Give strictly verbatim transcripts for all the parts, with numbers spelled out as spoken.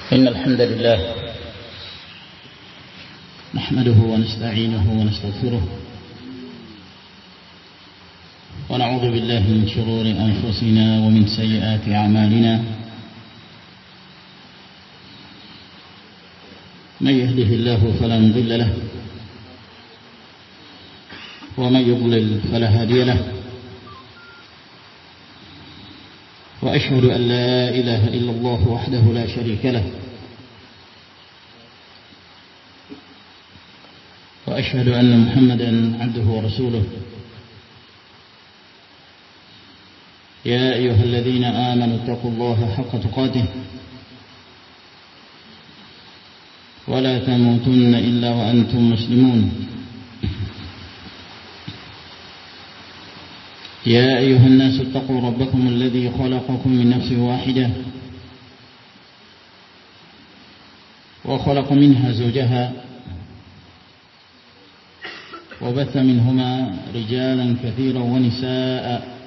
إن الحمد لله نحمده ونستعينه ونستغفره ونعوذ بالله من شرور أنفسنا ومن سيئات أعمالنا. من يهده الله فلا مضل له ومن يضلل فلا هادي له، وأشهد أن لا إله إلا الله وحده لا شريك له، وأشهد أن محمدا عبده ورسوله. يا أيها الذين آمنوا اتقوا الله حق تقاته ولا تموتن إلا وأنتم مسلمون. يا أيها الناس اتقوا ربكم الذي خلقكم من نفس واحدة وخلق منها زوجها وبث منهما رجالا كثيرا ونساء،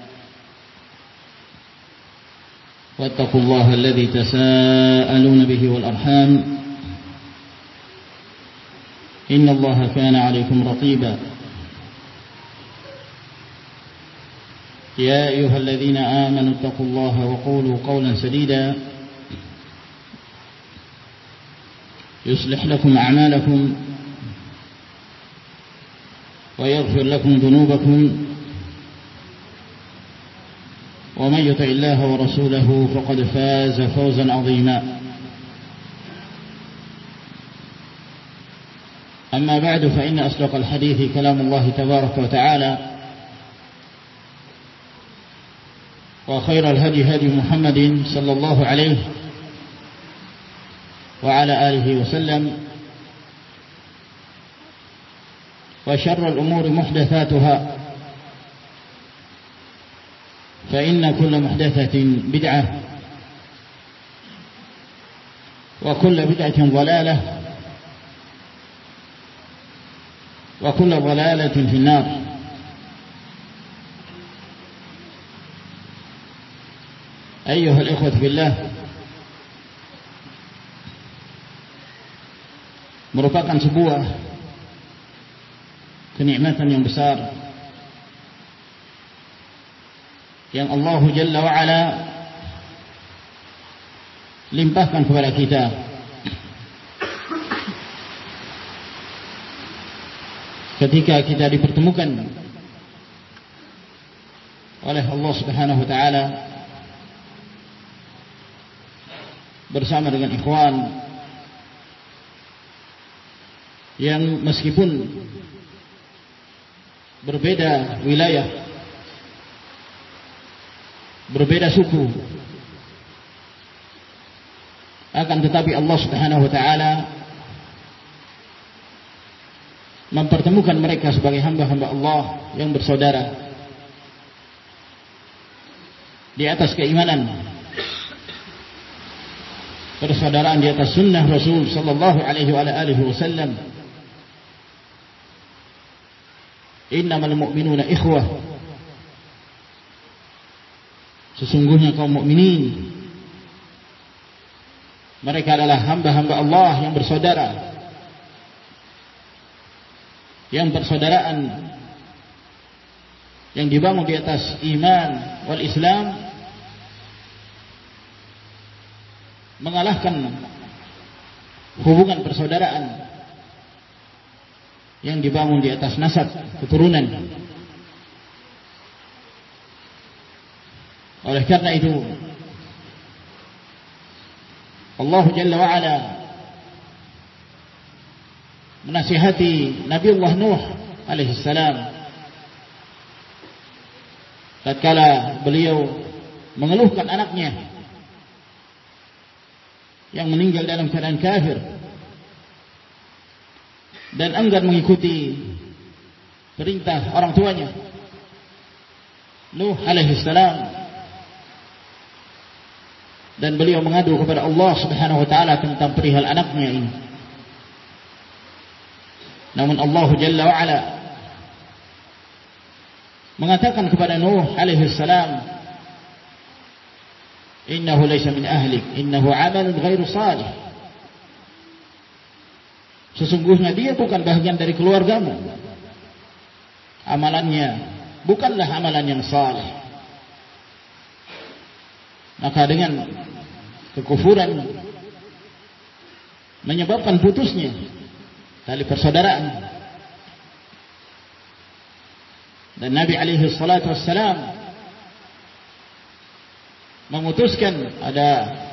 واتقوا الله الذي تساءلون به والأرحام إن الله كان عليكم رقيبا. يا أيها الذين آمنوا اتقوا الله وقولوا قولا سديدا يصلح لكم أعمالكم ويغفر لكم ذنوبكم، ومن يطع الله ورسوله فقد فاز فوزا عظيما. أما بعد، فإن أصدق الحديث كلام الله تبارك وتعالى، وخير الهدي هدي محمد صلى الله عليه وعلى آله وسلم، وشر الأمور محدثاتها، فإن كل محدثة بدعة، وكل بدعة ضلالة، وكل ضلالة في النار. أيها الإخوة بالله, merupakan sebuah kenikmatan yang besar yang Allah Jalla wa'ala limpahkan kepada kita, ketika kita dipertemukan oleh Allah Subhanahu wa ta'ala bersama dengan ikhwan yang meskipun berbeda wilayah, berbeda suku, akan tetapi Allah Subhanahu wa ta'ala mempertemukan mereka sebagai hamba-hamba Allah yang bersaudara di atas keimanan, persaudaraan di atas sunnah Rasul sallallahu alaihi wa alihi wasallam. Innamal mu'minuna ikhwah, sesungguhnya kaum mukminin mereka adalah hamba-hamba Allah yang bersaudara, yang persaudaraan yang dibangun di atas iman wal Islam, mengalahkan hubungan persaudaraan yang dibangun di atas nasab, keturunan. Oleh karena itu, Allah Jalla wa'ala menasihati Nabi Allah Nuh alaihi salam tatkala beliau mengeluhkan anaknya yang meninggal dalam keadaan kafir dan enggan mengikuti perintah orang tuanya Nuh alaihi salam, dan beliau mengadu kepada Allah Subhanahu wa ta'ala tentang perihal anaknya ini. Namun Allah Jalla wa ala mengatakan kepada Nuh alaihi salam, innahu laysa min ahlik, innahu amalun ghairu salih, sesungguhnya dia bukan bahagian dari keluargamu. Amalannya bukanlah amalan yang saleh. Maka dengan kekufuran menyebabkan putusnya tali persaudaraan. Dan Nabi alaihi salatu wassalam memutuskan ada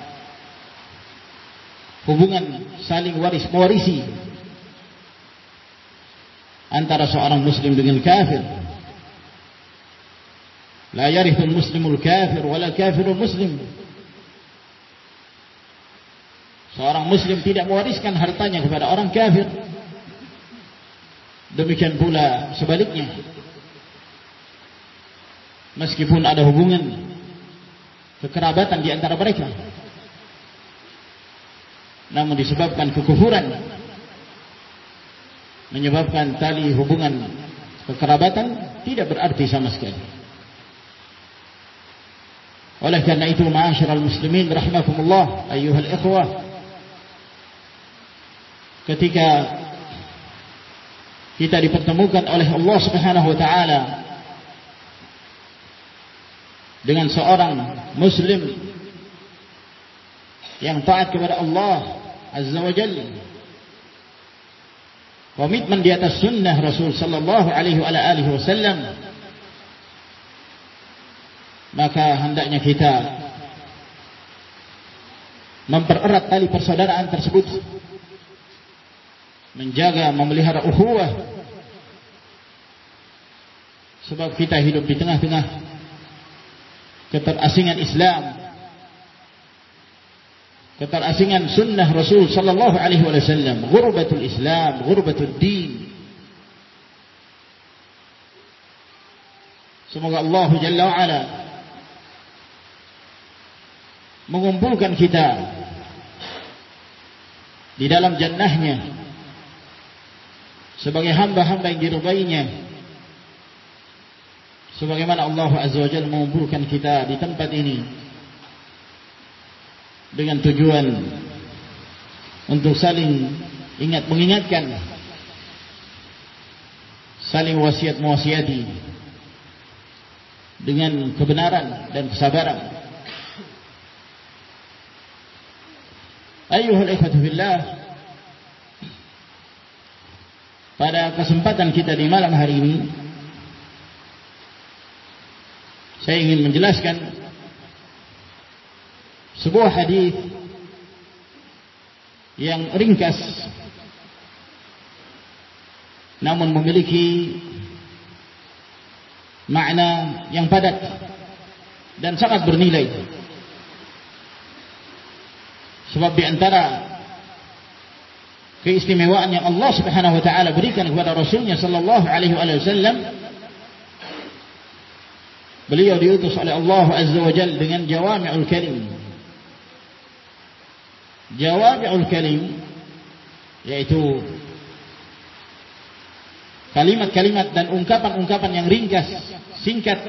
hubungan saling waris mewarisi antara seorang muslim dengan kafir. La yarithul muslimul kafir wala kafirul muslim. Seorang muslim tidak mewariskan hartanya kepada orang kafir. Demikian pula sebaliknya. Meskipun ada hubungan kekerabatan di antara mereka, namun disebabkan kekufuran menyebabkan tali hubungan kekerabatan tidak berarti sama sekali. Oleh karena itu, ma'asyiral muslimin rahimakumullah, ayyuhal ikhwah, ketika kita dipertemukan oleh Allah Subhanahu wa taala dengan seorang muslim yang taat kepada Allah Azza wa Jalla, komitmen di atas sunnah Rasul sallallahu alaihi wa alihi wasallam, maka hendaknya kita mempererat tali persaudaraan tersebut, menjaga, memelihara ukhuwah, sebab kita hidup di tengah-tengah keterasingan Islam, keterasingan sunnah Rasul sallallahu alaihi wasallam, ghurbatul Islam, ghurbatul din. Semoga Allah Jalla wa Ala mengumpulkan kita di dalam jannahnya sebagai hamba-hamba yang diridainya, sebagaimana Allah Azza wa Jalla mengumpulkan kita di tempat ini dengan tujuan untuk saling ingat mengingatkan, saling wasiat mewasiati dengan kebenaran dan kesabaran. Ayyuhal ikhwatu fillah, pada kesempatan kita di malam hari ini, saya ingin menjelaskan sebuah hadis yang ringkas namun memiliki makna yang padat dan sangat bernilai. Sebab di antara keistimewaan yang Allah Subhanahu wa taala berikan kepada Rasulnya sallallahu alaihi wasallam, beliau diutus oleh Allah Azza wa Jalla dengan jawami'ul kalim. Jawami'ul kalim yaitu kalimat-kalimat dan ungkapan-ungkapan yang ringkas, singkat,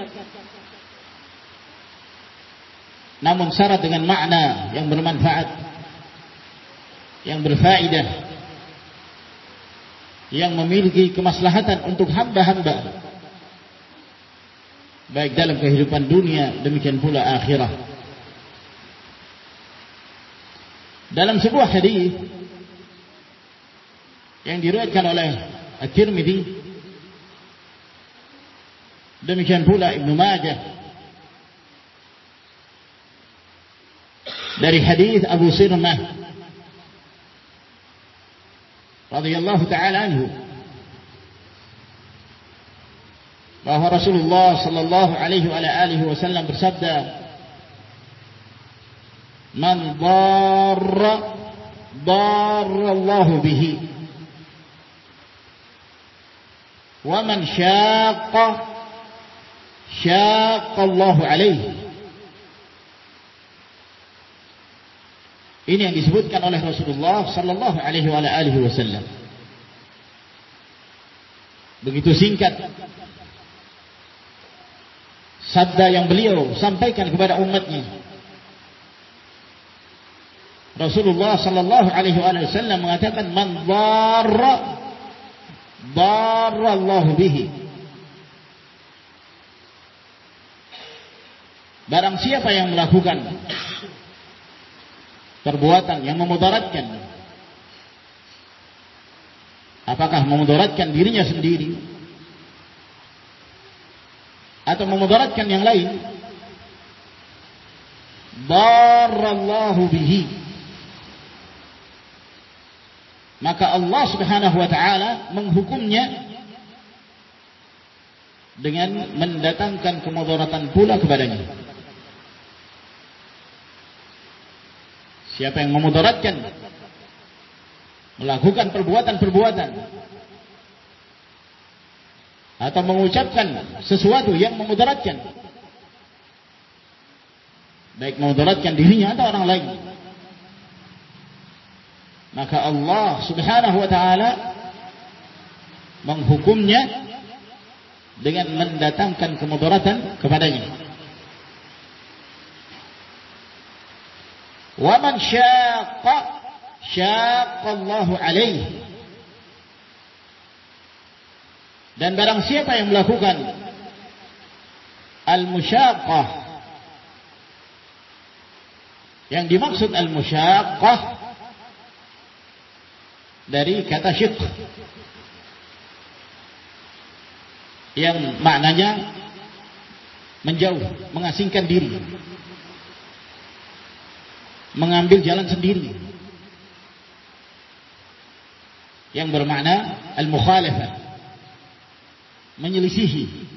namun syarat dengan makna yang bermanfaat, yang berfaedah, yang memiliki kemaslahatan untuk hamba-hamba, baik dalam kehidupan dunia demikian pula akhirah. Dalam sebuah hadis yang diriwayatkan oleh At-Tirmidzi, demikian pula Ibnu Majah, dari hadis Abu Sirmah radhiyallahu taala anhu, bahwa Rasulullah sallallahu alaihi wa alihi wasallam bersabda, "Man darra darallahu bihi, wa man syaqqa syaqqallahu alaihi." Ini yang disebutkan oleh Rasulullah sallallahu alaihi wa alihi wasallam. Begitu singkat sabda yang beliau sampaikan kepada umatnya. Rasulullah sallallahu alaihi wasallam mengatakan, man dharra dharra Allah bihi. Barang siapa yang melakukan perbuatan yang memudaratkan, apakah memudaratkan dirinya sendiri atau memudaratkan yang lain, darallahu bihi, maka Allah subhanahu wa ta'ala menghukumnya dengan mendatangkan kemudaratan pula kepadanya. Siapa yang memudaratkan, melakukan perbuatan-perbuatan atau mengucapkan sesuatu yang memudaratkan, baik memudaratkan dirinya atau orang lain, maka Allah subhanahu wa ta'ala menghukumnya dengan mendatangkan kemudaratan kepadanya. Wa man syaqqa syaqqa Allahu alaihi. Dan barang siapa yang melakukan al-musyaqqah, yang dimaksud al-musyaqqah dari kata syaqq, yang maknanya menjauh, mengasingkan diri, mengambil jalan sendiri, yang bermakna al-mukhalafah, menyelisihi.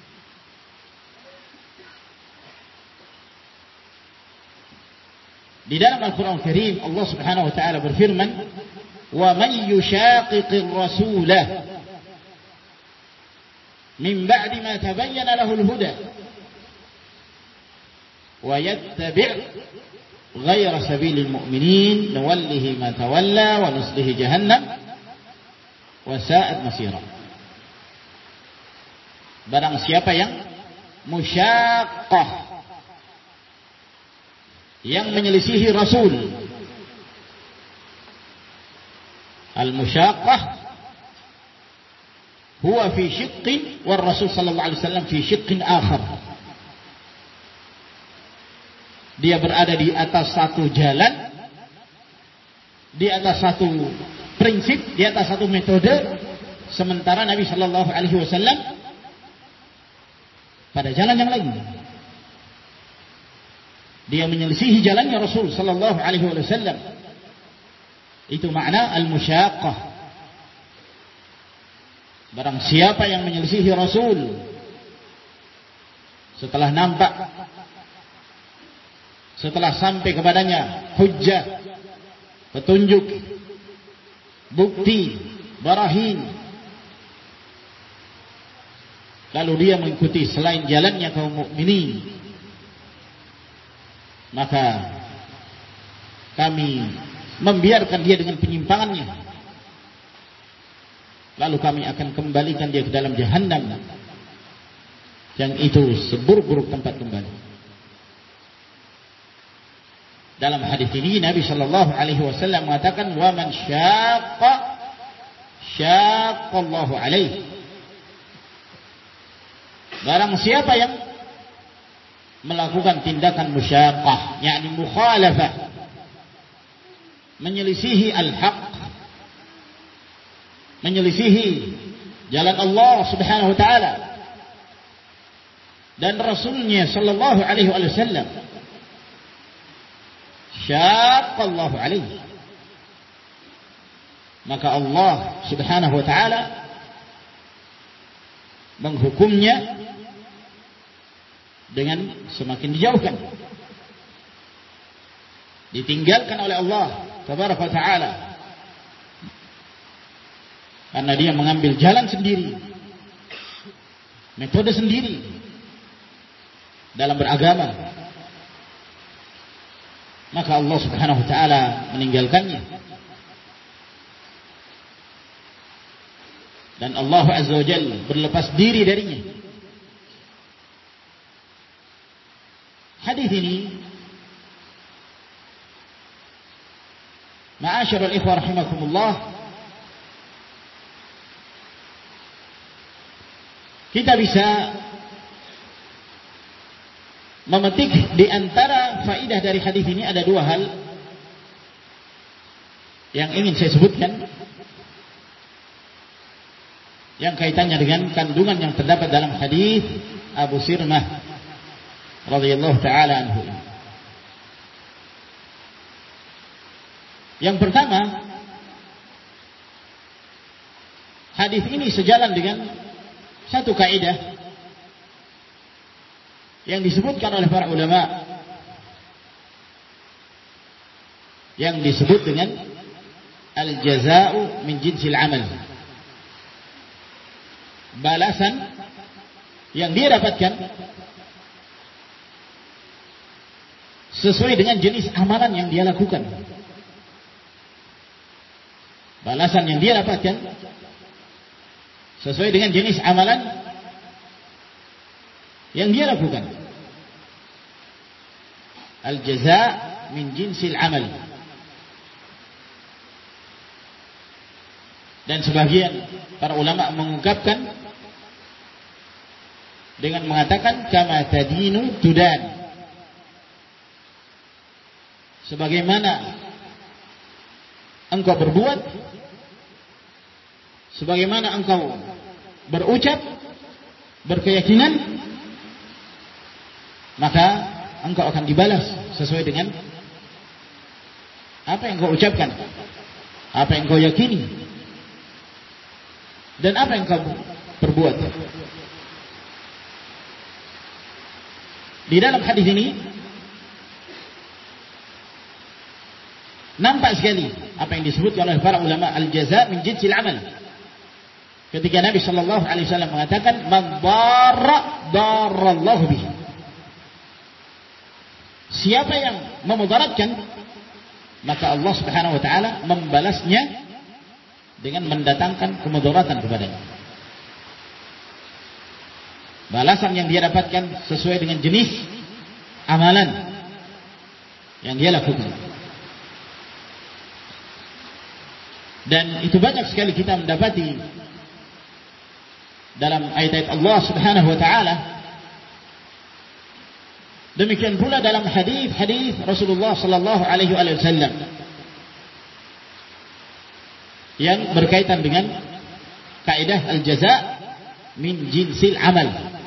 Di dalam Al-Quran Al-Karim Allah subhanahu wa ta'ala berfirman, wa man yushaqiqir rasulah min ba'di ma tabayyana lahul huda wa yattabi' ghayra sabilil mu'minin nuwallihi ma tawalla wa nuslihi jahannam wa sa'at masira. Barang siapa yang musyaqqah, yang menyelisihi Rasul. Al-musyaqqah huwa fi shiqqin wal Rasul sallallahu alaihi wasallam fi shiqqin akhar. Dia berada di atas satu jalan, di atas satu prinsip, di atas satu metode, sementara Nabi sallallahu alaihi wasallam pada jalan yang lain. Dia menyelisihi jalannya Rasul sallallahu alaihi wasallam. Itu makna al-musyaqqah. Barang siapa yang menyelisihi Rasul setelah nampak, setelah sampai kepadanya hujjah, petunjuk, bukti, barahin, lalu dia mengikuti selain jalannya kaum mukminin, maka kami membiarkan dia dengan penyimpangannya, lalu kami akan kembalikan dia ke dalam jahannam, yang itu seburuk-buruk tempat kembali. Dalam hadis ini Nabi sallallahu alaihi wasallam mengatakan, wa man syaqqa syaqqa Allahu alaihi. Barang siapa yang melakukan tindakan musyaqqah, yakni mukhalafah, menyelisihi al-haq, menyelisihi jalan Allah subhanahu wa ta'ala dan Rasulnya sallallahu alaihi wasallam, syaqqa Allahu alaihi, maka Allah subhanahu wa ta'ala menghukumnya dengan semakin dijauhkan, ditinggalkan oleh Allah tabaraka wa ta'ala, karena dia mengambil jalan sendiri, metode sendiri dalam beragama, maka Allah subhanahu wa ta'ala meninggalkannya. Dan Allah azza wa jalla berlepas diri darinya. Hadis ini Ma'asyiral ikhwah rahimakumullah, kita bisa memetik di antara faidah dari hadis ini ada dua hal yang ingin saya sebutkan, yang kaitannya dengan kandungan yang terdapat dalam hadis Abu Sirmah radhiyallahu taala anhu. Yang pertama, hadis ini sejalan dengan satu kaidah yang disebutkan oleh para ulama, yang disebut dengan al-jaza'u min jinsil amal. Balasan yang dia dapatkan sesuai dengan jenis amalan yang dia lakukan. Balasan yang dia dapatkan sesuai dengan jenis amalan yang dia lakukan. Al-jaza' min jinsil amal. Dan sebagian para ulama mengungkapkan dengan mengatakan kama tadinu tudan. Sebagaimana engkau berbuat, sebagaimana engkau berucap, berkeyakinan, maka engkau akan dibalas sesuai dengan apa yang engkau ucapkan, apa yang engkau yakini, dan apa yang engkau perbuat. Di dalam hadis ini nampak sekali apa yang disebutkan oleh para ulama, al-jaza' min jinsil amal. Ketika Nabi sallallahu alaihi wasallam mengatakan man darra darallahu bihi. Siapa yang memudaratkan, maka Allah Subhanahu wa taala membalasnya dengan mendatangkan kemudaratan kepadanya. Balasan yang dia dapatkan sesuai dengan jenis amalan yang dia lakukan. Dan itu banyak sekali kita mendapati dalam ayat-ayat Allah Subhanahu wa taala. Demikian pula dalam hadis-hadis Rasulullah sallallahu alaihi wasallam yang berkaitan dengan kaidah al-jaza' min jinsil amal.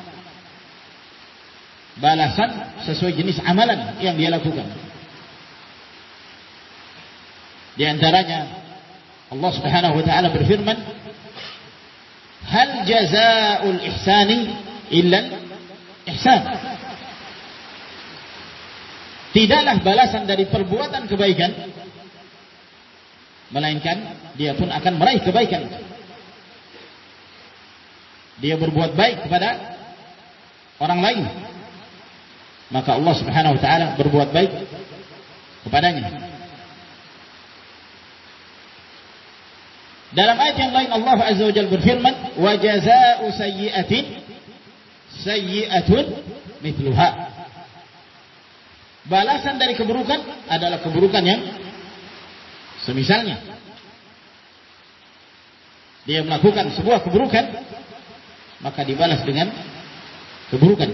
Balasan sesuai jenis amalan yang dia lakukan. Di antaranya Allah Subhanahu wa taala berfirman, "Hal jazaa'ul ihsani illa ihsan." Tidaklah balasan dari perbuatan kebaikan melainkan dia pun akan meraih kebaikan. Dia berbuat baik kepada orang lain, maka Allah Subhanahu wa taala berbuat baik kepadanya. Dalam ayat yang lain Allah Azza wa Jalla berfirman, "Wa jazaa'u sayyi'atin sayyi'atun mithluha." Balasan dari keburukan adalah keburukan yang semisalnya. Dia melakukan sebuah keburukan, maka dibalas dengan keburukan.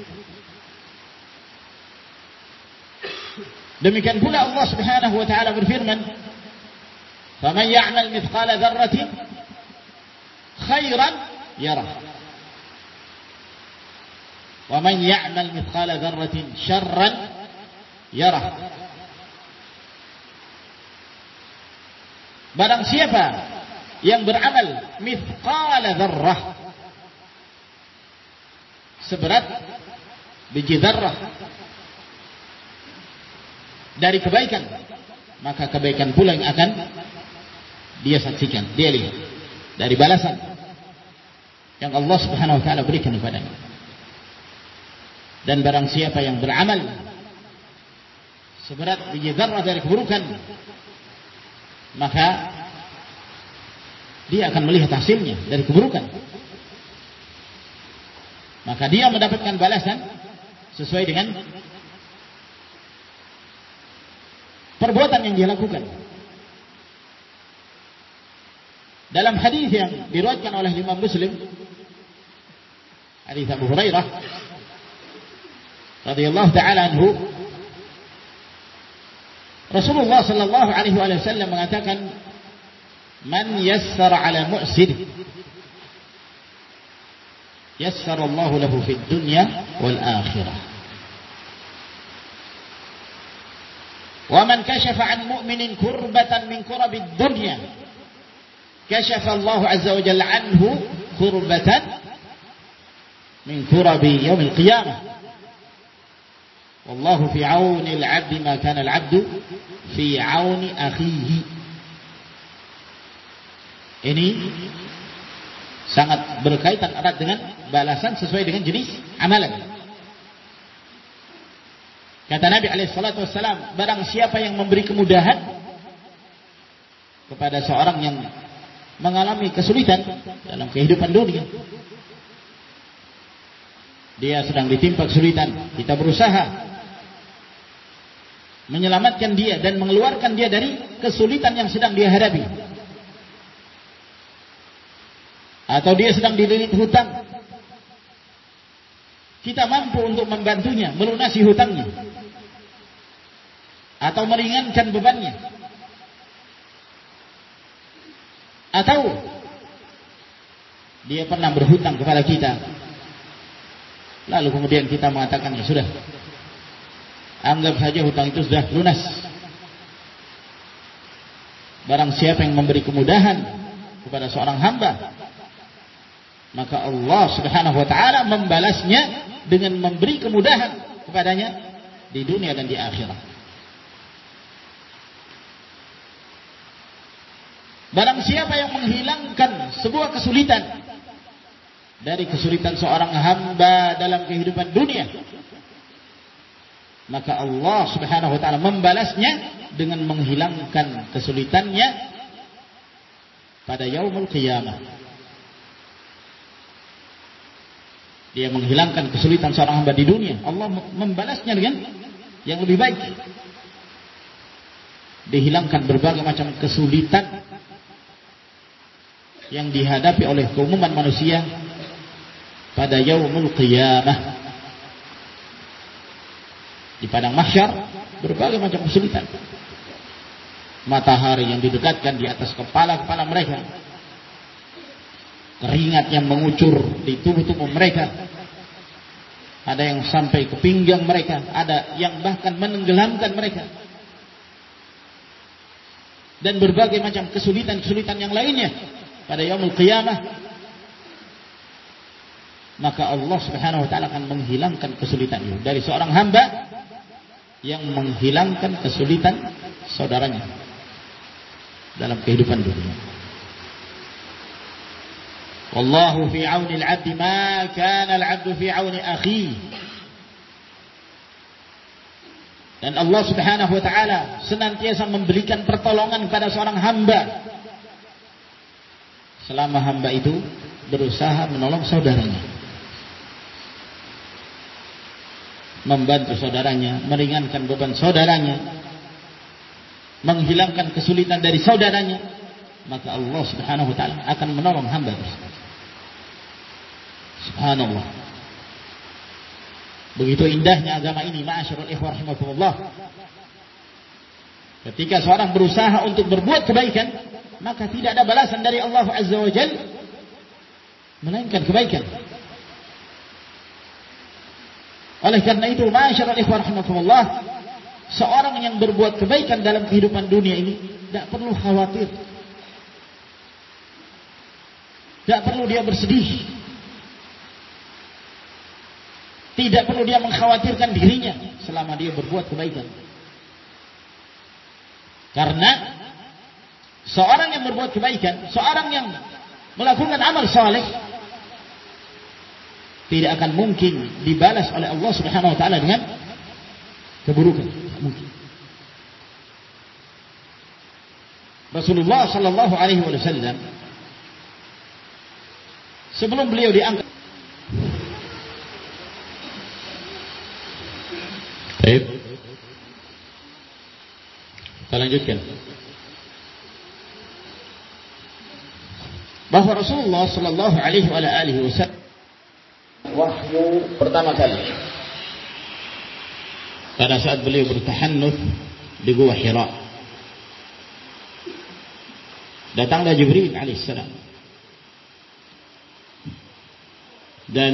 Demikian pula Allah Subhanahu wa taala berfirman, "Faman ya'mal mithqala dzarratin khairan yarah. Wa man ya'mal mithqala dzarratin syarran yarah." Barang siapa yang beramal mithqala dzarrah, seberat biji dzarrah dari kebaikan, maka kebaikan pula yang akan dia saksikan, dia lihat dari balasan yang Allah Subhanahu wa taala berikan kepadanya. Dan barang siapa yang beramal seberat biji dzarrah dari keburukan, maka dia akan melihat hasilnya dari keburukan. Maka dia mendapatkan balasan sesuai dengan perbuatan yang dia lakukan. Dalam hadis yang diriwayatkan oleh Imam Muslim, hadis Abu Hurairah radhiyallahu taala anhu, Rasulullah sallallahu alaihi wasallam mengatakan, "Man yassara 'ala mu'sir, yassara Allah lahu fid dunya wal akhirah. Wa man kashafa 'an mu'minin kurbatan min kurabid dunya, kashafa Allah 'azza wa jalla 'anhu kurbatan min kurabi yaumil qiyamah. Wallahu fi 'auni al-'abdi ma kana al-'abdu fi 'auni akhihi." Ini sangat berkaitan erat dengan balasan sesuai dengan jenis amalan. Kata Nabi alaihi salatu wassalam, barang siapa yang memberi kemudahan kepada seorang yang mengalami kesulitan dalam kehidupan dunia, dia sedang ditimpa kesulitan, kita berusaha menyelamatkan dia dan mengeluarkan dia dari kesulitan yang sedang dia hadapi, atau dia sedang dililit hutang, kita mampu untuk membantunya melunasi hutangnya atau meringankan bebannya, atau dia pernah berhutang kepada kita, lalu kemudian kita mengatakan, ya sudah, anggap saja hutang itu sudah lunas. Barang siapa yang memberi kemudahan kepada seorang hamba, maka Allah subhanahu wa ta'ala membalasnya dengan memberi kemudahan kepadanya di dunia dan di akhirat. Barang siapa yang menghilangkan sebuah kesulitan dari kesulitan seorang hamba dalam kehidupan dunia, maka Allah subhanahu wa ta'ala membalasnya dengan menghilangkan kesulitannya pada yaumul qiyamah. Dia menghilangkan kesulitan seorang hamba di dunia, Allah membalasnya dengan yang lebih baik. Dihilangkan berbagai macam kesulitan yang dihadapi oleh keumuman manusia pada yaumul qiyamah. Di padang mahsyar berbagai macam kesulitan. Matahari yang didekatkan di atas kepala-kepala mereka, keringat yang mengucur di tubuh-tubuh mereka, ada yang sampai ke pinggang mereka, ada yang bahkan menenggelamkan mereka, dan berbagai macam kesulitan-kesulitan yang lainnya pada yaumul qiyamah. Maka Allah subhanahu wa ta'ala akan menghilangkan kesulitan itu dari seorang hamba yang menghilangkan kesulitan saudaranya dalam kehidupan dunia. Wallahu fi 'auni al-'abdi ma kana al-'abdu fi 'auni akhihi. Dan Allah subhanahu wa ta'ala senantiasa memberikan pertolongan kepada seorang hamba selama hamba itu berusaha menolong saudaranya, membantu saudaranya, meringankan beban saudaranya, menghilangkan kesulitan dari saudaranya, maka Allah subhanahu wa ta'ala akan menolong hamba tersebut. Subhanallah. Begitu indahnya agama ini, ma'asyiral ikhwah rahimakumullah. Ketika seorang berusaha untuk berbuat kebaikan, maka tidak ada balasan dari Allah azza wa jalla melainkan kebaikan. Oleh karena itu, ma'asyiral ikhwah rahimakumullah, seorang yang berbuat kebaikan dalam kehidupan dunia ini tidak perlu khawatir, tidak perlu dia bersedih, tidak perlu dia mengkhawatirkan dirinya selama dia berbuat kebaikan. Karena seorang yang berbuat kebaikan, seorang yang melakukan amal saleh, tidak akan mungkin dibalas oleh Allah subhanahu wa ta'ala dengan keburukan. Tidak mungkin. Rasulullah sallallahu alaihi wasallam sebelum beliau diangkat, baik, kita lanjutkan. bahwa Rasulullah sallallahu alaihi wasallam wahyu pertama kali pada saat beliau bertahannuth di Gua Hira. Datanglah Jibril alaihissalam dan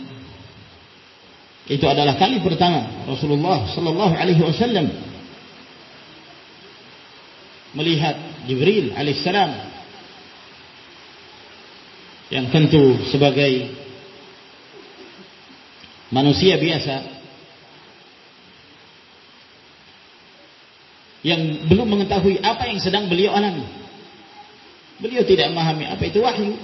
itu adalah kali pertama Rasulullah sallallahu alaihi wasallam melihat Jibril alaihissalam, yang tentu sebagai manusia biasa yang belum mengetahui apa yang sedang beliau alami. Beliau tidak memahami apa itu wahyu.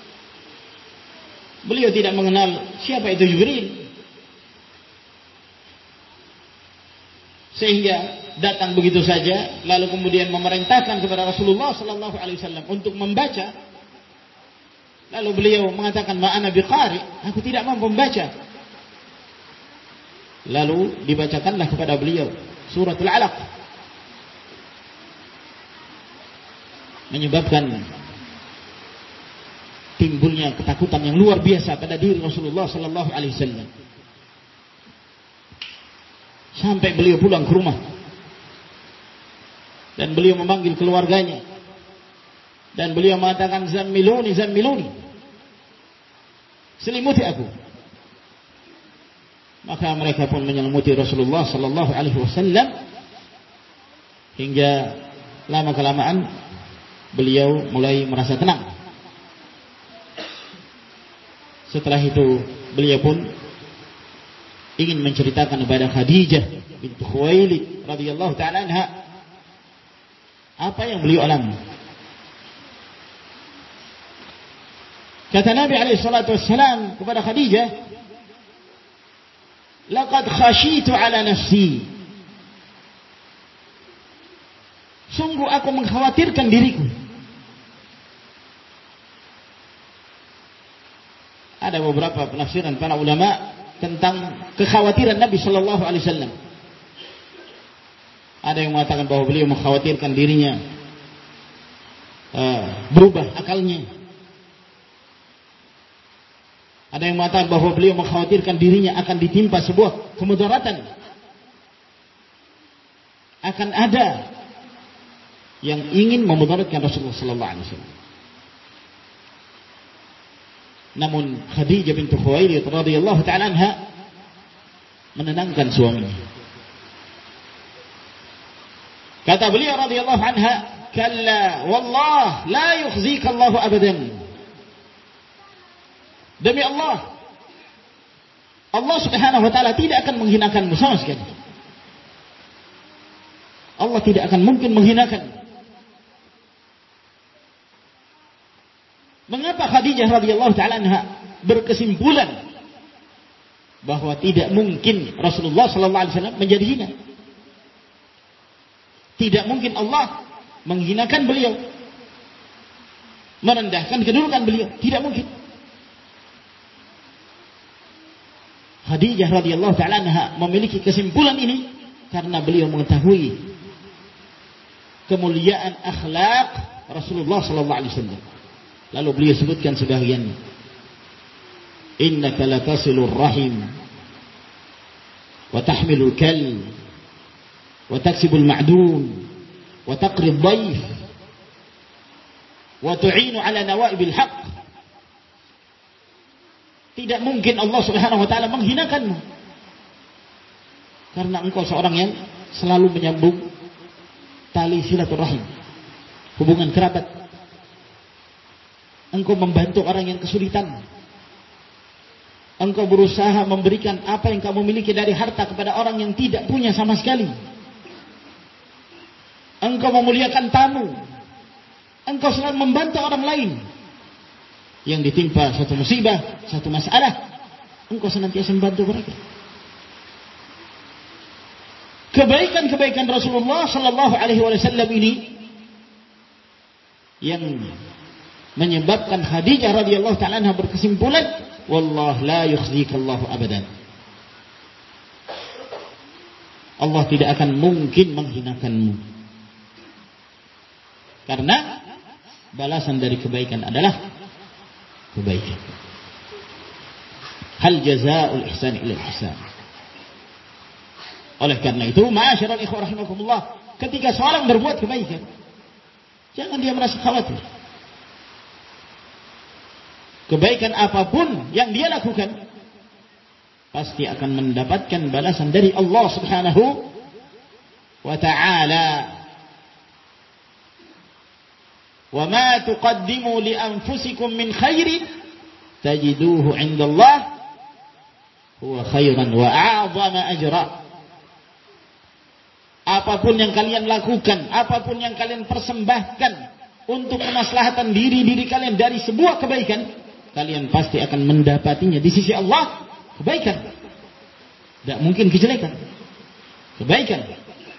Beliau tidak mengenal siapa itu Jibril. Sehingga datang begitu saja lalu kemudian memerintahkan kepada Rasulullah sallallahu alaihi wasallam untuk membaca. Lalu beliau mengatakan, ma'ana biqari, aku tidak mampu membaca. Lalu dibacakanlah kepada beliau suratul Alaq, menyebabkan timbulnya ketakutan yang luar biasa pada diri Rasulullah sallallahu alaihi wasallam. Sampai beliau pulang ke rumah dan beliau memanggil keluarganya. Dan beliau mengatakan, zammiluni, zammiluni, selimuti aku. Maka mereka pun menyelimuti Rasulullah sallallahu alaihi wasallam hingga lama kelamaan beliau mulai merasa tenang. Setelah itu beliau pun ingin menceritakan kepada Khadijah binti Khuwailid radhiyallahu taala anha apa yang beliau alami. Kata Nabi alaihi salatu wassalam kepada Khadijah, laqad khashitu ala nafsi, sungguh aku mengkhawatirkan diriku. Ada beberapa penafsiran para ulama tentang kekhawatiran Nabi sallallahu alaihi wasallam. Ada yang mengatakan bahwa beliau mengkhawatirkan dirinya uh, berubah akalnya. Ada yang mengatakan bahwa beliau mengkhawatirkan dirinya akan ditimpa sebuah kemudaratan. Akan ada yang ingin memudaratkan Rasulullah sallallahu alaihi wasallam. Namun Khadijah binti Khuwailid radhiyallahu taala anha menenangkan suaminya. Kata beliau radhiyallahu anha, "Kalla wallah la yukhzika Allahu abadan." Demi Allah, Allah subhanahu wa ta'ala tidak akan menghinakanmu sama sekali. Allah tidak akan mungkin menghinakan. Mengapa Khadijah radhiyallahu ta'ala anha berkesimpulan bahwa tidak mungkin Rasulullah sallallahu alaihi wasallam menjadi hina? Tidak mungkin Allah menghinakan beliau, merendahkan kedudukan beliau, tidak mungkin. Khadijah radhiyallahu ta'ala anha memiliki kesimpulan ini karena beliau mengetahui kemuliaan akhlak Rasulullah sallallahu alaihi wasallam. Lalu beliau sebutkan sebagian, innaka latasilur rahim wa tahmilul kal wa taksibul ma'dum wa taqrid dhaif wa tu'inu ala nawaibil haqq. Tidak mungkin Allah subhanahu wa ta'ala menghinakanmu karena engkau seorang yang selalu menyambung tali silaturahim, hubungan kerabat. Engkau membantu orang yang kesulitan. Engkau berusaha memberikan apa yang kamu miliki dari harta kepada orang yang tidak punya sama sekali. Engkau memuliakan tamu. Engkau selalu membantu orang lain yang ditimpa satu musibah, satu masalah, engkau senantiasa membantu mereka. Kebaikan-kebaikan Rasulullah sallallahu alaihi wasallam ini yang menyebabkan Khadijah radhiyallahu ta'ala anha berkesimpulan, wallah la yukhzika Allahu abadan. Allah tidak akan mungkin menghinakanmu. Karena balasan dari kebaikan adalah kebaikan. Hal jazaa'ul ihsan illa ihsan. Oleh karena itu, ma'asyiral ikhwah rahimakumullah, ketika seorang berbuat kebaikan, jangan dia merasa khawatir. Kebaikan apapun yang dia lakukan pasti akan mendapatkan balasan dari Allah Subhanahu wa ta'ala. Wa ma tuqaddimu li anfusikum min khairin tajiduhu 'indallah huwa khairan wa a'zama ajra. Apapun yang kalian lakukan, apapun yang kalian persembahkan untuk kemaslahatan diri-diri kalian dari sebuah kebaikan, kalian pasti akan mendapatinya di sisi Allah kebaikan. Tidak mungkin kejelekan. Kebaikan.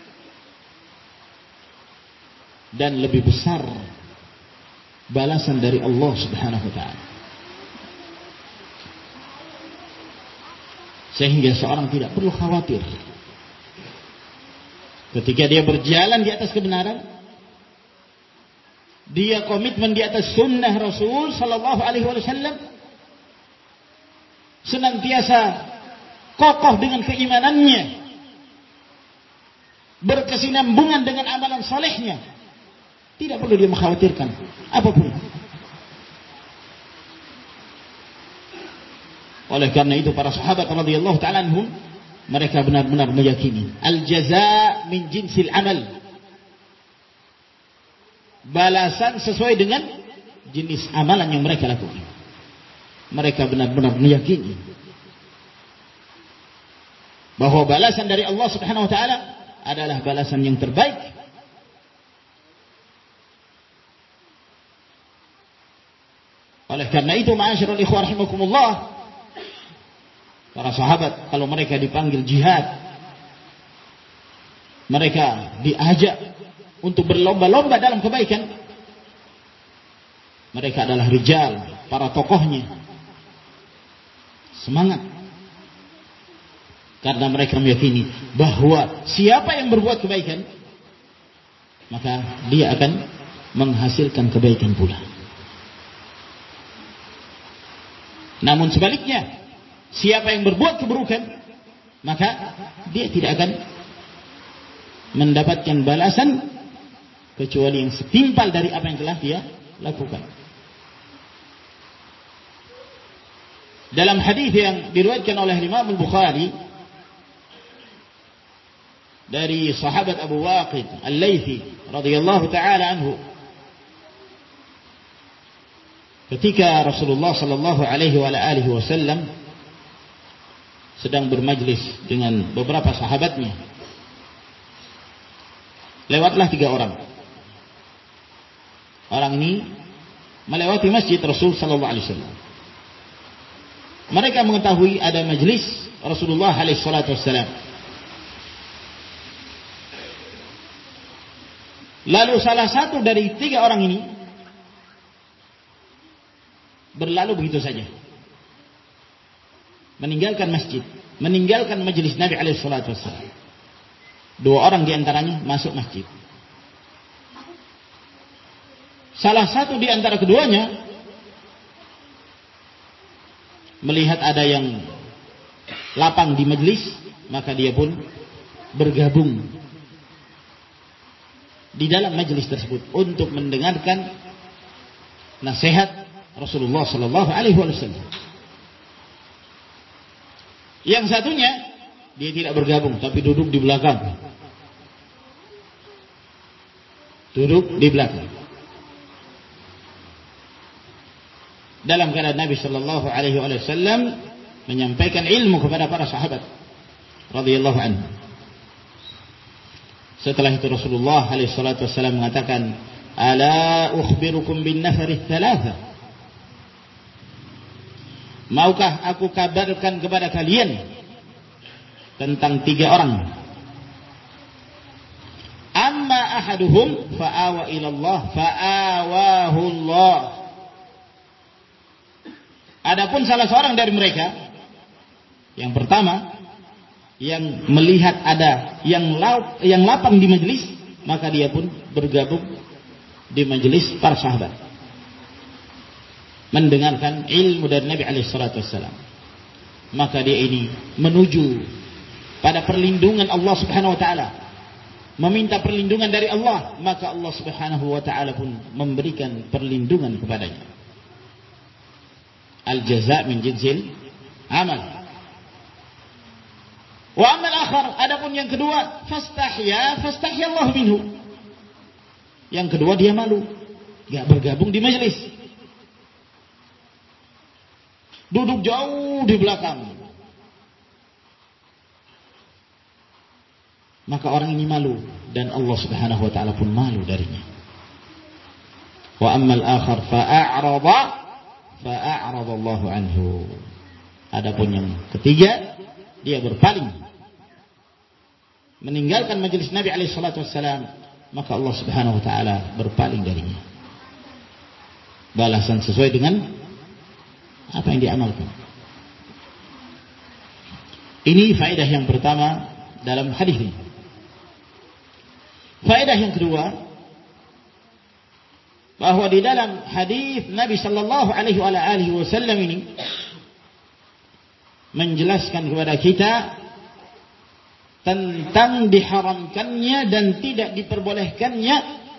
Dan lebih besar balasan dari Allah Subhanahu wa ta'ala. Sehingga seorang tidak perlu khawatir ketika dia berjalan di atas kebenaran, dia komitmen di atas sunnah Rasul sallallahu alaihi wasallam, senantiasa kokoh dengan keimanannya, berkesinambungan dengan amalan salehnya, tidak perlu dia mengkhawatirkan apapun. Oleh karena itu para sahabat radhiyallahu ta'ala anhum, mereka benar-benar meyakini al-jazaa min jinsil amal. Balasan sesuai dengan jenis amalan yang mereka lakukan. Mereka benar-benar meyakini bahwa balasan dari Allah Subhanahu wa ta'ala adalah balasan yang terbaik. Oleh karena itu, ma'asyiral ikhwah rahimakumullah, para sahabat kalau mereka dipanggil jihad, mereka diajak untuk berlomba-lomba dalam kebaikan, mereka adalah rijal, para tokohnya semangat, karena mereka meyakini bahwa siapa yang berbuat kebaikan maka dia akan menghasilkan kebaikan pula. Namun sebaliknya, siapa yang berbuat keburukan maka dia tidak akan mendapatkan balasan kecuali yang setimpal dari apa yang telah dia lakukan. Dalam hadis yang diriwayatkan oleh Imam Al-Bukhari dari sahabat Abu Waqid Al-Laythi radhiyallahu taala anhu, ketika Rasulullah sallallahu alaihi wa alihi wasallam sedang bermajlis dengan beberapa sahabatnya, lewatlah tiga orang. Orang ini melewati masjid Rasul sallallahu alaihi wasallam. Mereka mengetahui ada majlis Rasulullah alaihi salatu wasallam. Lalu salah satu dari tiga orang ini berlalu begitu saja, meninggalkan masjid, meninggalkan majelis Nabi alaihi salatu wasallam. Dua orang diantaranya masuk masjid. Salah satu di antara keduanya melihat ada yang lapang di majelis, maka dia pun bergabung di dalam majelis tersebut untuk mendengarkan nasihat Rasulullah sallallahu alaihi wasallam. Yang satunya dia tidak bergabung tapi duduk di belakang. Duduk di belakang. Dalam keadaan Nabi sallallahu alaihi wasallam menyampaikan ilmu kepada para sahabat radhiyallahu anhu. Setelah itu Rasulullah alaihi salatu wasallam mengatakan, "Ala ukhbirukum bin nafari thalatha?" Maukah aku kabarkan kepada kalian tentang tiga orang? Amma ahaduhum fa'awa ila Allah fa'awahu Allah. Adapun salah seorang dari mereka, yang pertama, yang melihat ada yang lap, yang lapang di majelis, maka dia pun bergabung di majelis para sahabat. mendengarkan ilmu dari Nabi alaihi salatu wassalam, maka dia ini menuju pada perlindungan Allah Subhanahu wa taala, meminta perlindungan dari Allah, maka Allah Subhanahu wa taala pun memberikan perlindungan kepadanya. Al-jaza' min jinsil amal. Wa amal akhar, adapun yang kedua, fastahya fastahya Allah minhu. Yang kedua dia malu, enggak bergabung di majelis. Duduk jauh di belakang. Maka orang ini malu dan Allah Subhanahu wa taala pun malu darinya. Wa ammal akhar fa'arada fa'arada Allahu anhu. Adapun yang ketiga, dia berpaling, meninggalkan majelis Nabi alaihi salatu wassalam, maka Allah Subhanahu wa taala berpaling darinya. Balasan sesuai dengan apa yang diamalkan. Ini faedah yang pertama dalam hadis ini. Faedah yang kedua, bahwa di dalam hadis Nabi sallallahu alaihi wasallam ini menjelaskan kepada kita tentang diharamkannya dan tidak diperbolehkannya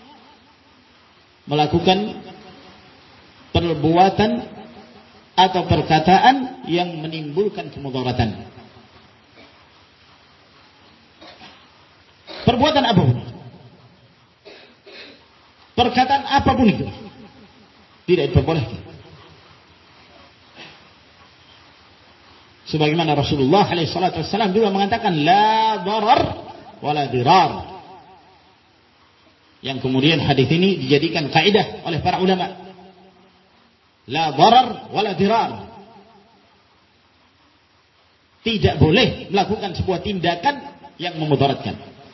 melakukan perbuatan atau perkataan yang menimbulkan kemudaratan. Perbuatan apapun, perkataan apapun itu tidak diperbolehkan. Sebagaimana Rasulullah alaihi salatu wassalam juga mengatakan la darar wala dirar. Yang kemudian hadis ini dijadikan kaidah oleh para ulama. La darar wala dirar. Tidak boleh melakukan sebuah tindakan yang memudaratkan.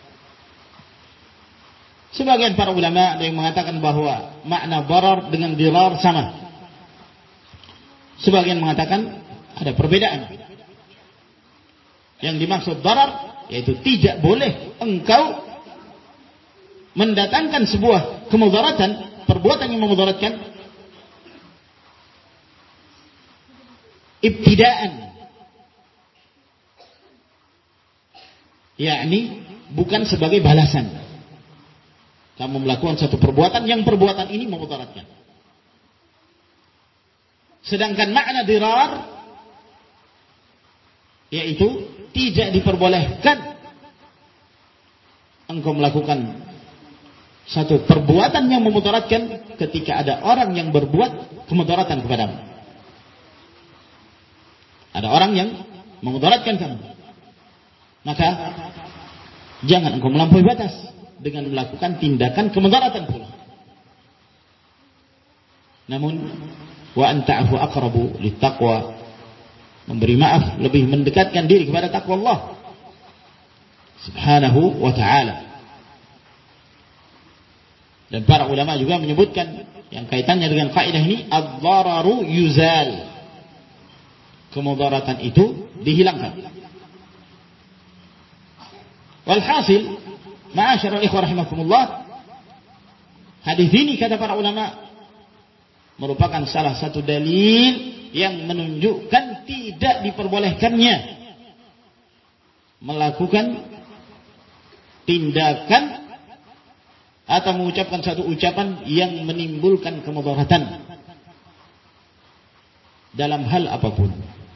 Sebagian para ulama ada yang mengatakan bahwa makna darar dengan dirar sama. Sebagian mengatakan ada perbedaan. Yang dimaksud darar yaitu tidak boleh engkau mendatangkan sebuah kemudaratan, perbuatan yang memudaratkan, ibtidaan, yakni bukan sebagai balasan. Kamu melakukan satu perbuatan yang perbuatan ini memudaratkan. Sedangkan makna dirar yaitu tidak diperbolehkan engkau melakukan satu perbuatan yang memudaratkan ketika ada orang yang berbuat kemudaratan kepadamu. Ada orang yang memudaratkan kamu, maka jangan engkau melampaui batas dengan melakukan tindakan kemudaratan pula. Namun wa anta'afu aqrabu littaqwa, memberi maaf lebih mendekatkan diri kepada takwa Allah Subhanahu wa ta'ala. Dan para ulama juga menyebutkan yang kaitannya dengan kaidah ini, ad-dararu yuzal, kemudaratan itu dihilangkan. Walhasil, ma'asyiral ikhwah rahimakumullah, hadis ini kata para ulama merupakan salah satu dalil yang menunjukkan tidak diperbolehkannya melakukan tindakan atau mengucapkan satu ucapan yang menimbulkan kemudaratan dalam hal apapun.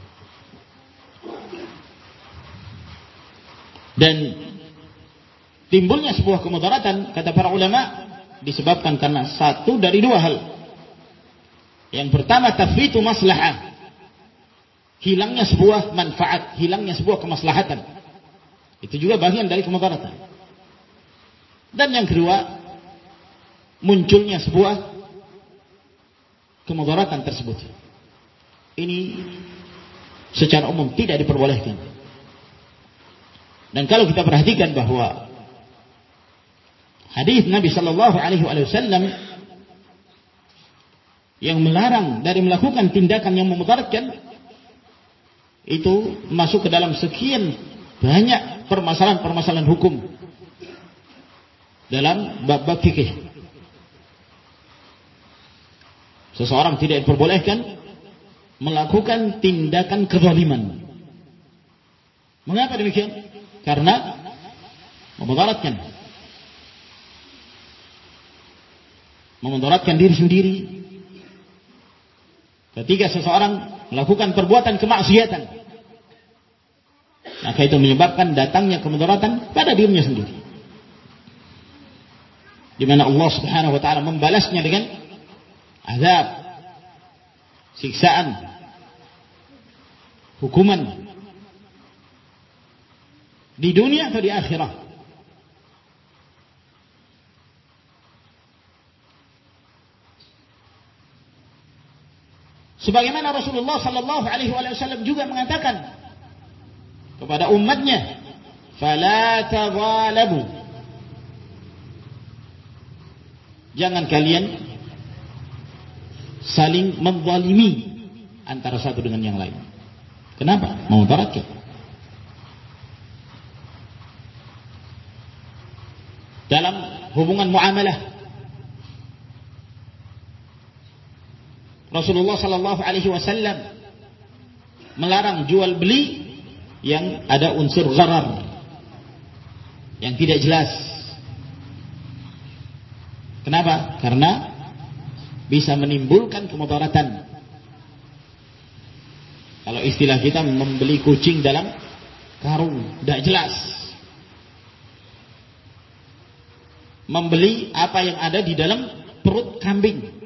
Dan timbulnya sebuah kemudaratan kata para ulama disebabkan karena satu dari dua hal. Yang pertama, tafwitu maslahah, hilangnya sebuah manfaat, hilangnya sebuah kemaslahatan. Itu juga bagian dari kemudaratan. Dan yang kedua, munculnya sebuah kemudaratan tersebut. Ini secara umum tidak diperbolehkan. Dan kalau kita perhatikan bahwa hadis Nabi sallallahu alaihi wasallam yang melarang dari melakukan tindakan yang memudaratkan itu masuk ke dalam sekian banyak permasalahan-permasalahan hukum dalam bab-bab fikih. seseorang tidak diperbolehkan melakukan tindakan kezaliman. Mengapa demikian? Karena memudaratkan memudaratkan diri sendiri. Ketika seseorang melakukan perbuatan kemaksiatan, maka itu menyebabkan datangnya kemudaratan pada dirinya sendiri, di mana Allah Subhanahu wa taala membalasnya dengan azab, siksaan, hukuman di dunia atau di akhirat. Sebagaimana Rasulullah sallallahu alaihi wasallam juga mengatakan kepada umatnya, "Fala tadhalabu." Jangan kalian saling menzalimi antara satu dengan yang lain. Kenapa? Memudaratkan. Dalam hubungan muamalah, Rasulullah sallallahu alaihi wasallam melarang jual beli yang ada unsur gharar, yang tidak jelas. Kenapa? Karena bisa menimbulkan kemudaratan. Kalau istilah kita, membeli kucing dalam karung, tidak jelas. Membeli apa yang ada di dalam perut kambing.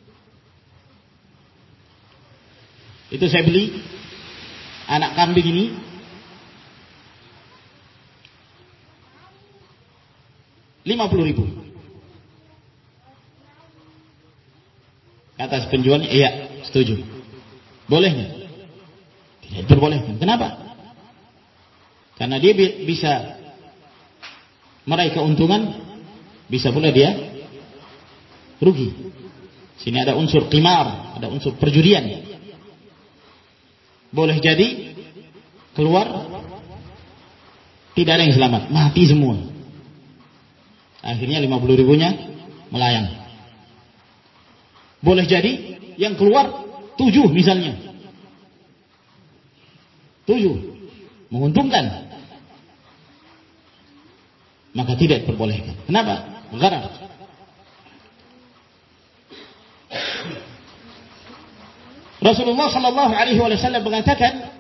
Itu saya beli anak kambing ini lima puluh ribu. Kata penjualnya, iya, setuju. Bolehnya? Tidak diperbolehkan. Kenapa? Karena dia bisa meraih keuntungan, bisa pula dia rugi. Sini ada unsur qimar, ada unsur perjudian. Boleh jadi keluar tidak ada yang selamat, mati semua. Akhirnya lima puluh ribunya melayang. Boleh jadi yang keluar tujuh misalnya, tujuh menguntungkan, maka tidak diperbolehkan. Kenapa? Gharar. Rasulullah sallallahu alaihi wasallam mengatakan,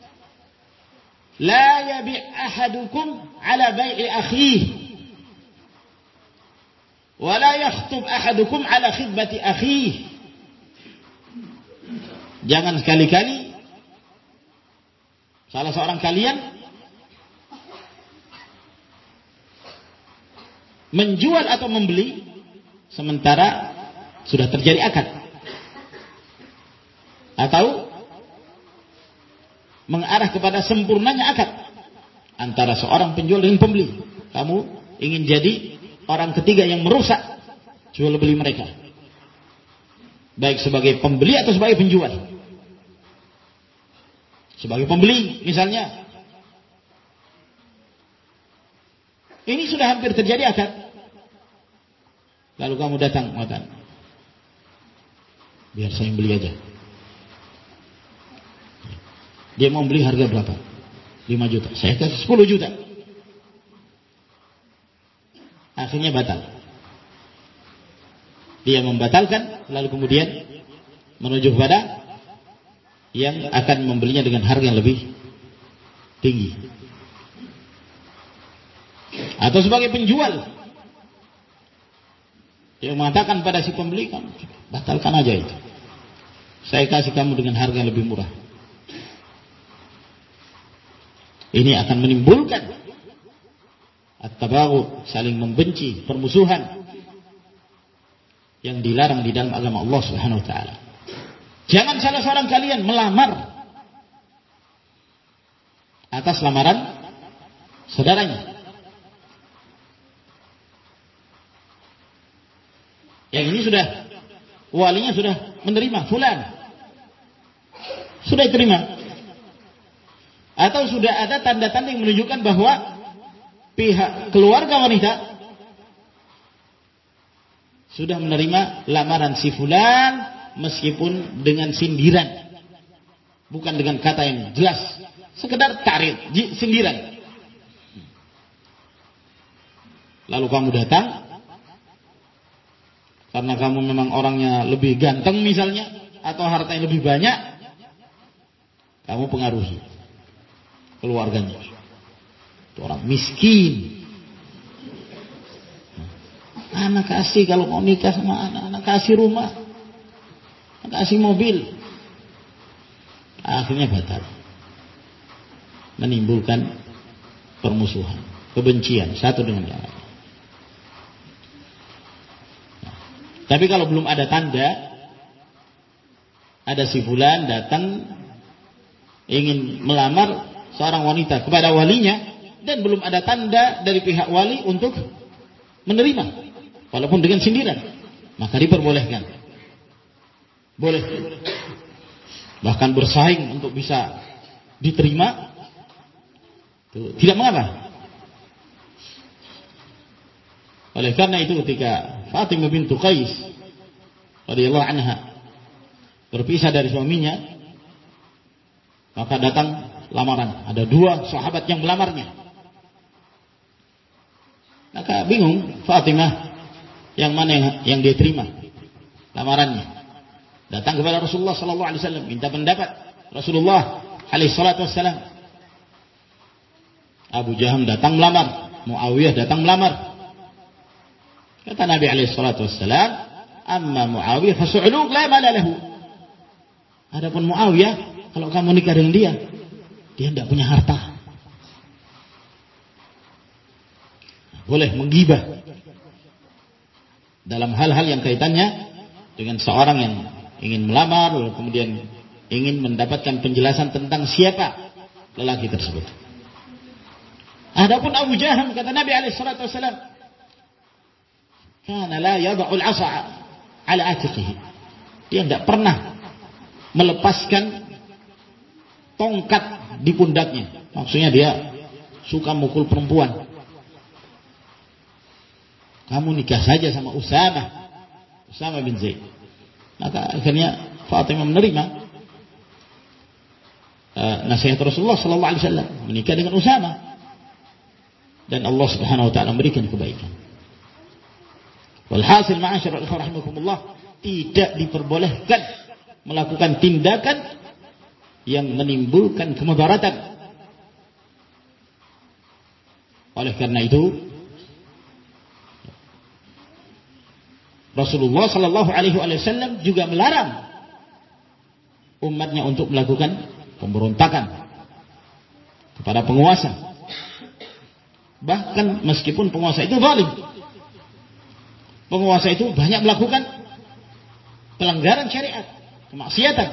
"La yabi' ahadukum ala bai'i akhihi, wa la yakhtub ahadukum ala khitbati akhihi." Jangan sekali-kali salah seorang kalian menjual atau membeli sementara sudah terjadi akad, atau mengarah kepada sempurnanya akad antara seorang penjual dengan pembeli. Kamu ingin jadi orang ketiga yang merusak jual beli mereka, baik sebagai pembeli atau sebagai penjual. Sebagai pembeli misalnya, ini sudah hampir terjadi akad, lalu kamu datang mengatakan, biar saya yang beli aja. Dia mau beli harga berapa? lima juta. Saya kasih sepuluh juta. Akhirnya batal. Dia membatalkan, lalu kemudian menuju kepada yang akan membelinya dengan harga yang lebih tinggi. Atau sebagai penjual, dia mengatakan pada si pembeli, kamu batalkan aja itu. Saya kasih kamu dengan harga yang lebih murah. Ini akan menimbulkan at-tabaghud, saling membenci, permusuhan yang dilarang di dalam agama Allah Subhanahu wa taala. Jangan salah seorang kalian melamar atas lamaran saudaranya. Yang ini sudah walinya sudah menerima, fulan sudah diterima, atau sudah ada tanda-tanda yang menunjukkan bahwa pihak keluarga wanita sudah menerima lamaran si fulan meskipun dengan sindiran, bukan dengan kata yang jelas, sekedar ta'rid, sindiran. Lalu kamu datang karena kamu memang orangnya lebih ganteng misalnya, atau hartanya lebih banyak, kamu pengaruhi keluarganya. Itu orang miskin. Anak kasih, kalau mau nikah sama anak, anak kasih rumah, anak kasih mobil. Akhirnya batal. Menimbulkan permusuhan, kebencian satu dengan yang lain. Tapi kalau belum ada tanda, ada si fulan datang ingin melamar seorang wanita kepada walinya, dan belum ada tanda dari pihak wali untuk menerima, walaupun dengan sindiran, maka diperbolehkan. Boleh. Bahkan bersaing untuk bisa diterima, itu tidak mengapa. Oleh karena itu ketika Fatimah bintu Qais radhiyallahu anha berpisah dari suaminya, maka datang lamaran. Ada dua sahabat yang melamarnya. Maka bingung Fatimah yang mana yang, yang dia terima lamarannya. Datang kepada Rasulullah sallallahu alaihi wasallam minta pendapat. Rasulullah alaihi salatu wasallam. Abu Jaham datang melamar, Muawiyah datang melamar. Kata Nabi alaihi salatu wassalam, amma Muawiyah fasu'luq la mala lahu. Adapun Muawiyah, kalau kamu nikah dengan dia, dia tidak punya harta. Boleh menggibah dalam hal-hal yang kaitannya dengan seorang yang ingin melamar, lalu kemudian ingin mendapatkan penjelasan tentang siapa lelaki tersebut. Adapun Abu Jaham, kata Nabi alaihi salatu wassalam, kana la yad'u al-'asa 'ala atiqihi. Dia tidak pernah melepaskan tongkat di pundaknya. Maksudnya dia suka mukul perempuan. Kamu nikah saja sama Usama, Usama bin Zaid. Maka akhirnya Fatimah menerima uh, nasihat Rasulullah sallallahu alaihi wasallam, menikah dengan Usama, dan Allah Subhanahu wa taala memberikan kebaikan. Walhasil ma'asyiral ikhwah rahimakumullah, tidak diperbolehkan melakukan tindakan yang menimbulkan kemudaratan. Oleh karena itu Rasulullah sallallahu alaihi wasallam juga melarang umatnya untuk melakukan pemberontakan kepada penguasa. Bahkan meskipun penguasa itu zalim, penguasa itu banyak melakukan pelanggaran syariat, kemaksiatan.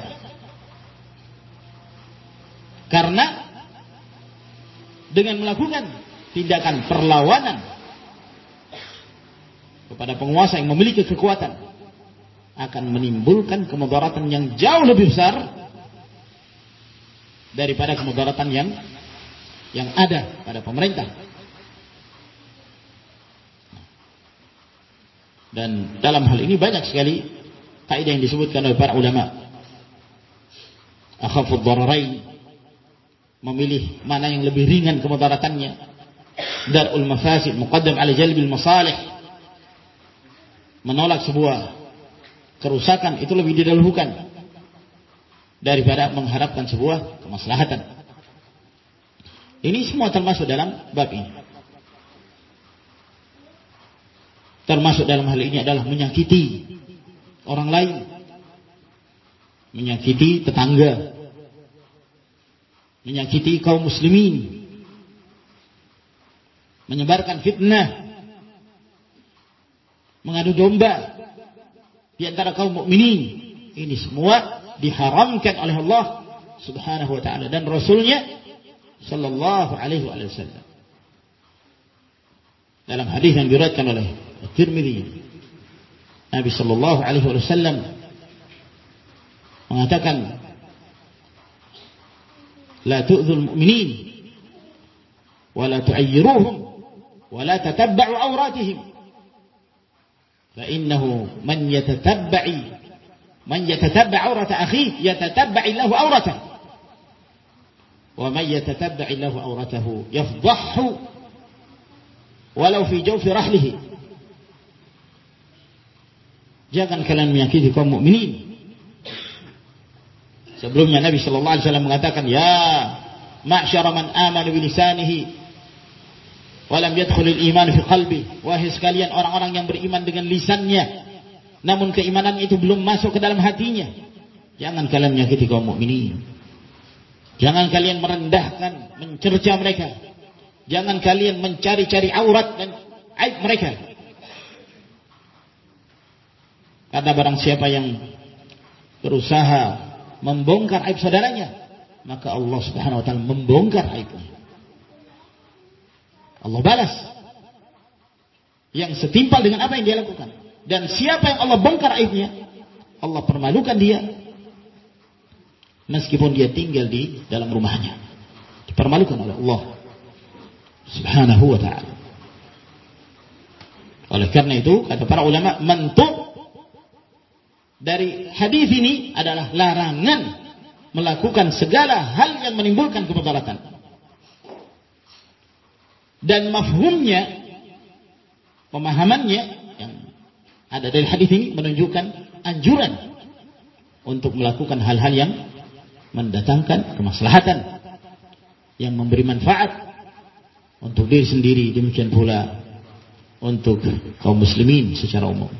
Karena dengan melakukan tindakan perlawanan kepada penguasa yang memiliki kekuatan, akan menimbulkan kemudaratan yang jauh lebih besar daripada kemudaratan yang yang ada pada pemerintah. Dan dalam hal ini banyak sekali kaidah yang disebutkan oleh para ulama. Akhafud dhararain, memilih mana yang lebih ringan kemudaratannya. Darul mafasid muqaddam ala jalbil masalih, menolak sebuah kerusakan itu lebih didahulukan daripada mengharapkan sebuah kemaslahatan. Ini semua termasuk dalam bab ini. Termasuk dalam hal ini adalah menyakiti orang lain, menyakiti tetangga, menyakiti kaum muslimin, menyebarkan fitnah, mengadu domba di antara kaum mukminin. Ini semua diharamkan oleh Allah Subhanahu wa taala dan Rasulnya sallallahu alaihi wasallam. Dalam hadis yang diriwayatkan oleh At-Tirmidzi, Nabi sallallahu alaihi wasallam mengatakan, la tu'dzul mu'minin wa la tu'ayyiruhum wa la tatabba'u awratihim fa innahu man yatatabba'i Man yatatabba' aurata akhihi yatatabba'i lahu auratahu. Wa man yatatabba'i lahu auratahu yafdhahu walau fi jawfi rahlihi. Jangan kalian menyakiti kaum mukminin. Sebelumnya Nabi sallallahu alaihi wasallam mengatakan, ya ma'syara man amana bi lisanihi wa lam yadkhulul iman fi qalbi. Wahai sekalian orang-orang yang beriman dengan lisannya namun keimanan itu belum masuk ke dalam hatinya. Jangan kalian menyakiti kaum mukminin. Jangan kalian merendahkan, mencerca mereka. Jangan kalian mencari-cari aurat dan aib mereka. Karena barang siapa yang berusaha membongkar aib saudaranya, maka Allah Subhanahu wa taala membongkar aibnya. Allah balas yang setimpal dengan apa yang dia lakukan. Dan siapa yang Allah bongkar aibnya, Allah permalukan dia meskipun dia tinggal di dalam rumahnya. Dipermalukan oleh Allah Subhanahu wa ta'ala. Oleh karena itu kata para ulama, mantuk dari hadis ini adalah larangan melakukan segala hal yang menimbulkan kemudaratan. Dan mafhumnya, pemahamannya yang ada dari hadis ini menunjukkan anjuran untuk melakukan hal-hal yang mendatangkan kemaslahatan, yang memberi manfaat untuk diri sendiri, demikian pula untuk kaum muslimin secara umum.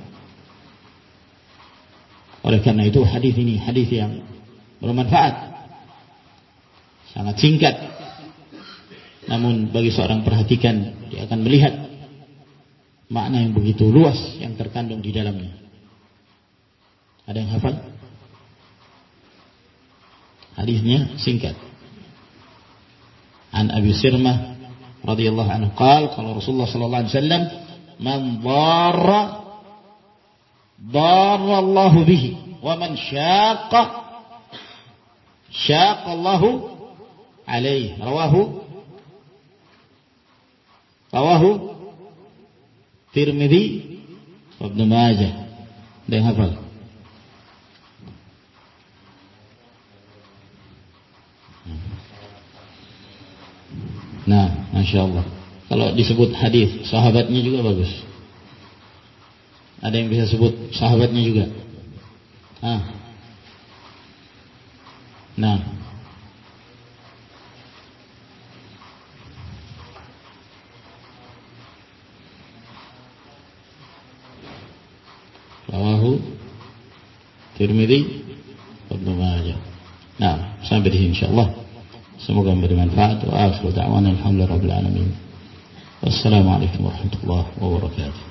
Oleh karena itu hadis ini hadis yang bermanfaat, sangat singkat, namun bagi seorang perhatikan dia akan melihat makna yang begitu luas yang terkandung di dalamnya. Ada yang hafal? Hadisnya singkat. An Abi Sirmah radhiyallahu anhu qala qala Rasulullah sallallahu alaihi wasallam man dharra dharra Allah bihi wa man syaqqa syaqqa Allah alaihi. Rawahu rawahu Tirmidzi wa Ibnu Majah. Ada yang hafal? Nah, Masya Allah. Kalau disebut hadis sahabatnya juga bagus. Ada yang bisa sebut sahabatnya juga? Ah. Nah. Rawahu Tirmidzi wa Ibnu Majah. Nah, sampai di sini insyaallah. Semoga memberi manfaat. Wa akhiru da'wana alhamdulillahi rabbil alamin. Wassalamualaikum warahmatullahi wabarakatuh.